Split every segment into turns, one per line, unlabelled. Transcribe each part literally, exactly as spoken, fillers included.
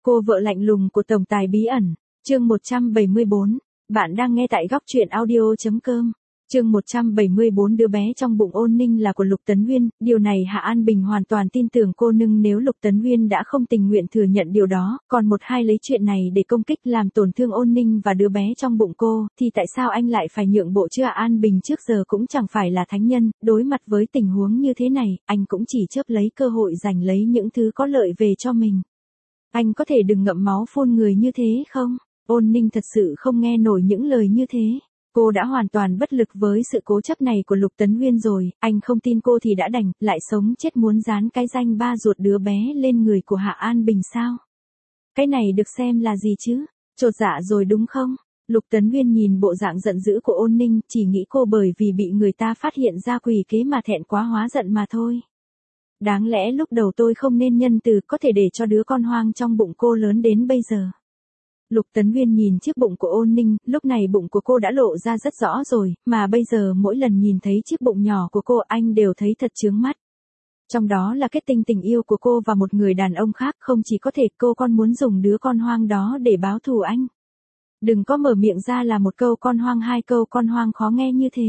Cô vợ lạnh lùng của tổng tài bí ẩn, chương một trăm bảy mươi bốn, bạn đang nghe tại góc truyện audio.com. Chương một trăm bảy mươi bốn đứa bé trong bụng Ôn Ninh là của Lục Tấn Huyên, điều này Hạ An Bình hoàn toàn tin tưởng cô nương nếu Lục Tấn Huyên đã không tình nguyện thừa nhận điều đó, còn một hai lấy chuyện này để công kích làm tổn thương Ôn Ninh và đứa bé trong bụng cô, thì tại sao anh lại phải nhượng bộ chứ? Hạ An Bình trước giờ cũng chẳng phải là thánh nhân, đối mặt với tình huống như thế này, anh cũng chỉ chớp lấy cơ hội giành lấy những thứ có lợi về cho mình. Anh có thể đừng ngậm máu phun người như thế không? Ôn Ninh thật sự không nghe nổi những lời như thế. Cô đã hoàn toàn bất lực với sự cố chấp này của Lục Tấn Huyên rồi, anh không tin cô thì đã đành, lại sống chết muốn dán cái danh ba ruột đứa bé lên người của Hạ An Bình sao? Cái này được xem là gì chứ? Chột dạ rồi đúng không? Lục Tấn Huyên nhìn bộ dạng giận dữ của Ôn Ninh, chỉ nghĩ cô bởi vì bị người ta phát hiện ra quỷ kế mà thẹn quá hóa giận mà thôi. Đáng lẽ lúc đầu tôi không nên nhân từ, có thể để cho đứa con hoang trong bụng cô lớn đến bây giờ. Lục Tấn Huyên nhìn chiếc bụng của Ôn Ninh, lúc này bụng của cô đã lộ ra rất rõ rồi, mà bây giờ mỗi lần nhìn thấy chiếc bụng nhỏ của cô anh đều thấy thật chướng mắt. Trong đó là kết tinh tình yêu của cô và một người đàn ông khác, không chỉ có thể cô còn muốn dùng đứa con hoang đó để báo thù anh. Đừng có mở miệng ra là một câu con hoang hai câu con hoang khó nghe như thế.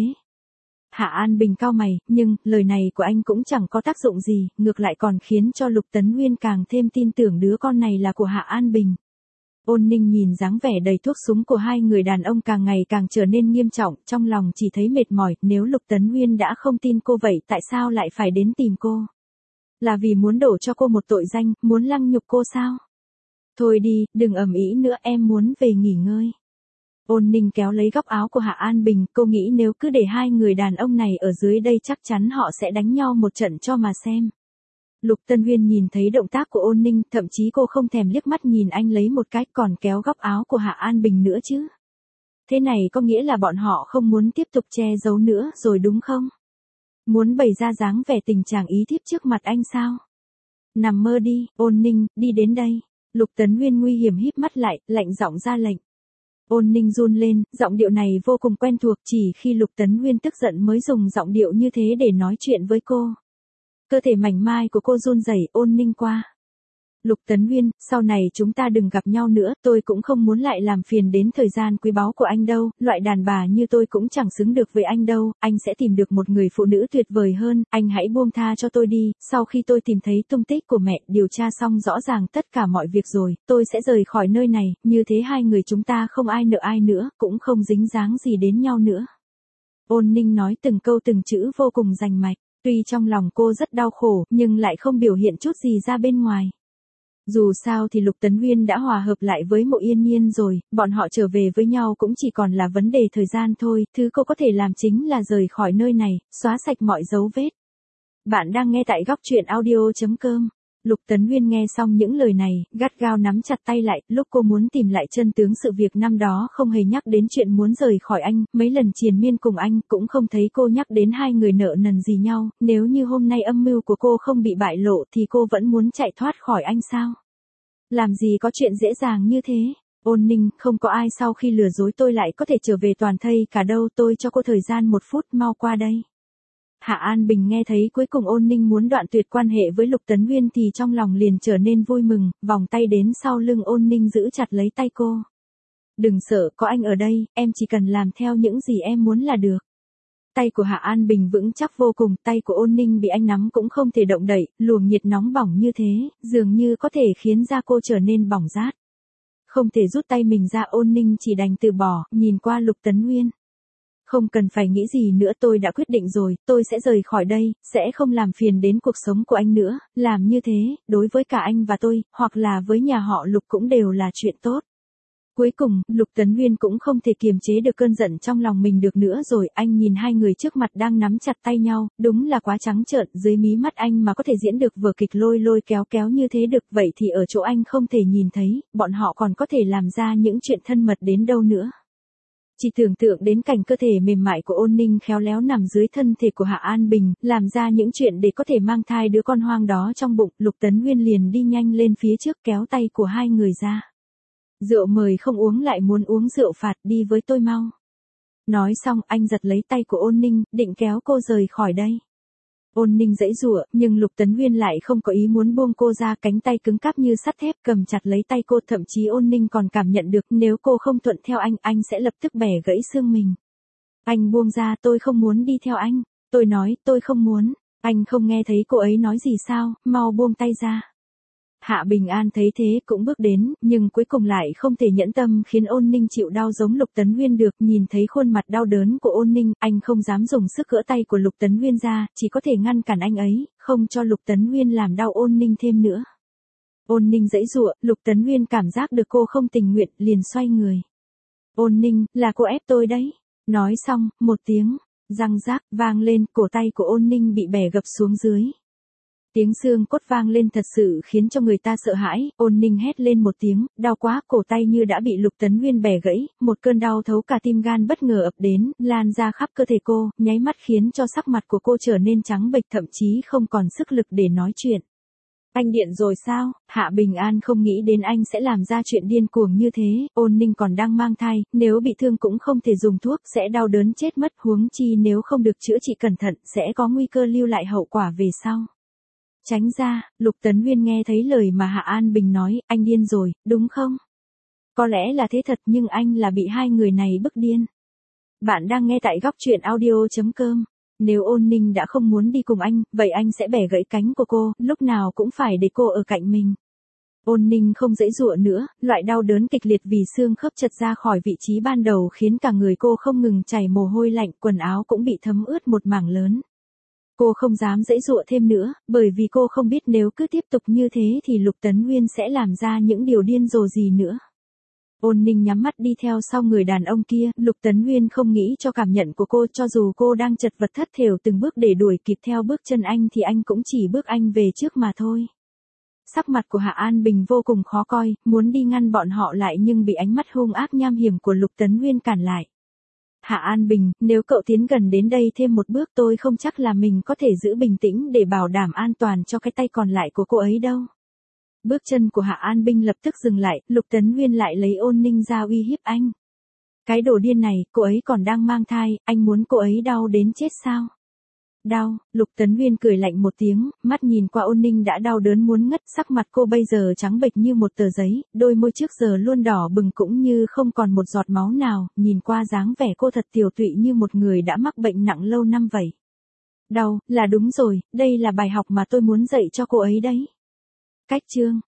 Hạ An Bình cau mày, nhưng lời này của anh cũng chẳng có tác dụng gì, ngược lại còn khiến cho Lục Tấn Huyên càng thêm tin tưởng đứa con này là của Hạ An Bình. Ôn Ninh nhìn dáng vẻ đầy thuốc súng của hai người đàn ông càng ngày càng trở nên nghiêm trọng, trong lòng chỉ thấy mệt mỏi, nếu Lục Tấn Huyên đã không tin cô vậy tại sao lại phải đến tìm cô? Là vì muốn đổ cho cô một tội danh, muốn lăng nhục cô sao? Thôi đi, đừng ầm ĩ nữa, em muốn về nghỉ ngơi. Ôn Ninh kéo lấy góc áo của Hạ An Bình, cô nghĩ nếu cứ để hai người đàn ông này ở dưới đây chắc chắn họ sẽ đánh nhau một trận cho mà xem. Lục Tấn Huyên nhìn thấy động tác của Ôn Ninh, thậm chí cô không thèm liếc mắt nhìn anh lấy một cái, còn kéo góc áo của Hạ An Bình nữa chứ. Thế này có nghĩa là bọn họ không muốn tiếp tục che giấu nữa rồi đúng không? Muốn bày ra dáng vẻ tình trạng ý thiếp trước mặt anh sao? Nằm mơ đi, Ôn Ninh, đi đến đây. Lục Tấn Huyên nguy hiểm híp mắt lại, lạnh giọng ra lệnh. Ôn Ninh run lên, giọng điệu này vô cùng quen thuộc, chỉ khi Lục Tấn Huyên tức giận mới dùng giọng điệu như thế để nói chuyện với cô. Cơ thể mảnh mai của cô run rẩy, Ôn Ninh qua. Lục Tấn Huyên, sau này chúng ta đừng gặp nhau nữa, tôi cũng không muốn lại làm phiền đến thời gian quý báu của anh đâu, loại đàn bà như tôi cũng chẳng xứng được với anh đâu, anh sẽ tìm được một người phụ nữ tuyệt vời hơn, anh hãy buông tha cho tôi đi, sau khi tôi tìm thấy tung tích của mẹ, điều tra xong rõ ràng tất cả mọi việc rồi, tôi sẽ rời khỏi nơi này, như thế hai người chúng ta không ai nợ ai nữa, cũng không dính dáng gì đến nhau nữa. Ôn Ninh nói từng câu từng chữ vô cùng rành mạch. Tuy trong lòng cô rất đau khổ, nhưng lại không biểu hiện chút gì ra bên ngoài. Dù sao thì Lục Tấn Huyên đã hòa hợp lại với Mộ Yên Nhiên rồi, bọn họ trở về với nhau cũng chỉ còn là vấn đề thời gian thôi, thứ cô có thể làm chính là rời khỏi nơi này, xóa sạch mọi dấu vết. Bạn đang nghe tại góc truyện audio.com. Lục Tấn Huyên nghe xong những lời này, gắt gao nắm chặt tay lại, lúc cô muốn tìm lại chân tướng sự việc năm đó không hề nhắc đến chuyện muốn rời khỏi anh, mấy lần triền miên cùng anh, cũng không thấy cô nhắc đến hai người nợ nần gì nhau, nếu như hôm nay âm mưu của cô không bị bại lộ thì cô vẫn muốn chạy thoát khỏi anh sao? Làm gì có chuyện dễ dàng như thế? Ôn Ninh, không có ai sau khi lừa dối tôi lại có thể trở về toàn thây cả đâu, tôi cho cô thời gian một phút, mau qua đây. Hạ An Bình nghe thấy cuối cùng Ôn Ninh muốn đoạn tuyệt quan hệ với Lục Tấn Huyên thì trong lòng liền trở nên vui mừng, vòng tay đến sau lưng Ôn Ninh giữ chặt lấy tay cô. Đừng sợ, có anh ở đây, em chỉ cần làm theo những gì em muốn là được. Tay của Hạ An Bình vững chắc vô cùng, tay của Ôn Ninh bị anh nắm cũng không thể động đậy, luồng nhiệt nóng bỏng như thế, dường như có thể khiến da cô trở nên bỏng rát. Không thể rút tay mình ra, Ôn Ninh chỉ đành từ bỏ, nhìn qua Lục Tấn Huyên. Không cần phải nghĩ gì nữa, tôi đã quyết định rồi, tôi sẽ rời khỏi đây, sẽ không làm phiền đến cuộc sống của anh nữa, làm như thế, đối với cả anh và tôi, hoặc là với nhà họ Lục cũng đều là chuyện tốt. Cuối cùng, Lục Tấn Huyên cũng không thể kiềm chế được cơn giận trong lòng mình được nữa rồi, anh nhìn hai người trước mặt đang nắm chặt tay nhau, đúng là quá trắng trợn, dưới mí mắt anh mà có thể diễn được vở kịch lôi lôi kéo kéo như thế được, vậy thì ở chỗ anh không thể nhìn thấy, bọn họ còn có thể làm ra những chuyện thân mật đến đâu nữa. Chỉ tưởng tượng đến cảnh cơ thể mềm mại của Ôn Ninh khéo léo nằm dưới thân thể của Hạ An Bình, làm ra những chuyện để có thể mang thai đứa con hoang đó trong bụng, Lục Tấn Huyên liền đi nhanh lên phía trước kéo tay của hai người ra. Rượu mời không uống lại muốn uống rượu phạt, đi với tôi mau. Nói xong anh giật lấy tay của Ôn Ninh, định kéo cô rời khỏi đây. Ôn Ninh giãy giụa, nhưng Lục Tấn Huyên lại không có ý muốn buông cô ra, cánh tay cứng cáp như sắt thép cầm chặt lấy tay cô, thậm chí Ôn Ninh còn cảm nhận được nếu cô không thuận theo anh, anh sẽ lập tức bẻ gãy xương mình. Anh buông ra, tôi không muốn đi theo anh. Tôi nói, tôi không muốn. Anh không nghe thấy cô ấy nói gì sao, mau buông tay ra. Hạ Bình An thấy thế cũng bước đến, nhưng cuối cùng lại không thể nhẫn tâm khiến Ôn Ninh chịu đau giống Lục Tấn Huyên được. Nhìn thấy khuôn mặt đau đớn của Ôn Ninh, anh không dám dùng sức gỡ tay của Lục Tấn Huyên ra, chỉ có thể ngăn cản anh ấy, không cho Lục Tấn Huyên làm đau Ôn Ninh thêm nữa. Ôn Ninh giãy giụa, Lục Tấn Huyên cảm giác được cô không tình nguyện, liền xoay người. Ôn Ninh, là cô ép tôi đấy. Nói xong, một tiếng răng rác vang lên, cổ tay của Ôn Ninh bị bẻ gập xuống dưới. Tiếng xương cốt vang lên thật sự khiến cho người ta sợ hãi. Ôn Ninh hét lên một tiếng, đau quá, cổ tay như đã bị Lục Tấn Huyên bẻ gãy, một cơn đau thấu cả tim gan bất ngờ ập đến, lan ra khắp cơ thể cô, nháy mắt khiến cho sắc mặt của cô trở nên trắng bệch, thậm chí không còn sức lực để nói chuyện. Anh điện rồi sao? Hạ Bình An không nghĩ đến anh sẽ làm ra chuyện điên cuồng như thế. Ôn Ninh còn đang mang thai, nếu bị thương cũng không thể dùng thuốc, sẽ đau đớn chết mất, huống chi nếu không được chữa trị cẩn thận, sẽ có nguy cơ lưu lại hậu quả về sau. Tránh ra. Lục Tấn Huyên nghe thấy lời mà Hạ An Bình nói, anh điên rồi, đúng không? Có lẽ là thế thật, nhưng anh là bị hai người này bức điên. Bạn đang nghe tại góc truyện audio chấm com. Nếu Ôn Ninh đã không muốn đi cùng anh, vậy anh sẽ bẻ gãy cánh của cô, lúc nào cũng phải để cô ở cạnh mình. Ôn Ninh không giãy giụa nữa, loại đau đớn kịch liệt vì xương khớp chật ra khỏi vị trí ban đầu khiến cả người cô không ngừng chảy mồ hôi lạnh, quần áo cũng bị thấm ướt một mảng lớn. Cô không dám giãy giụa thêm nữa, bởi vì cô không biết nếu cứ tiếp tục như thế thì Lục Tấn Huyên sẽ làm ra những điều điên rồ gì nữa. Ôn Ninh nhắm mắt đi theo sau người đàn ông kia, Lục Tấn Huyên không nghĩ cho cảm nhận của cô, cho dù cô đang chật vật thất thểu từng bước để đuổi kịp theo bước chân anh thì anh cũng chỉ bước anh về trước mà thôi. Sắc mặt của Hạ An Bình vô cùng khó coi, muốn đi ngăn bọn họ lại nhưng bị ánh mắt hung ác nham hiểm của Lục Tấn Huyên cản lại. Hạ An Bình, nếu cậu tiến gần đến đây thêm một bước tôi không chắc là mình có thể giữ bình tĩnh để bảo đảm an toàn cho cái tay còn lại của cô ấy đâu. Bước chân của Hạ An Bình lập tức dừng lại, Lục Tấn Huyên lại lấy Ôn Ninh ra uy hiếp anh. Cái đồ điên này, cô ấy còn đang mang thai, anh muốn cô ấy đau đến chết sao? Đau. Lục Tấn Huyên cười lạnh một tiếng, mắt nhìn qua Ôn Ninh đã đau đớn muốn ngất, sắc mặt cô bây giờ trắng bệch như một tờ giấy, đôi môi trước giờ luôn đỏ bừng cũng như không còn một giọt máu nào, nhìn qua dáng vẻ cô thật tiều tụy như một người đã mắc bệnh nặng lâu năm vậy. Đau, là đúng rồi, đây là bài học mà tôi muốn dạy cho cô ấy đấy. Cách chương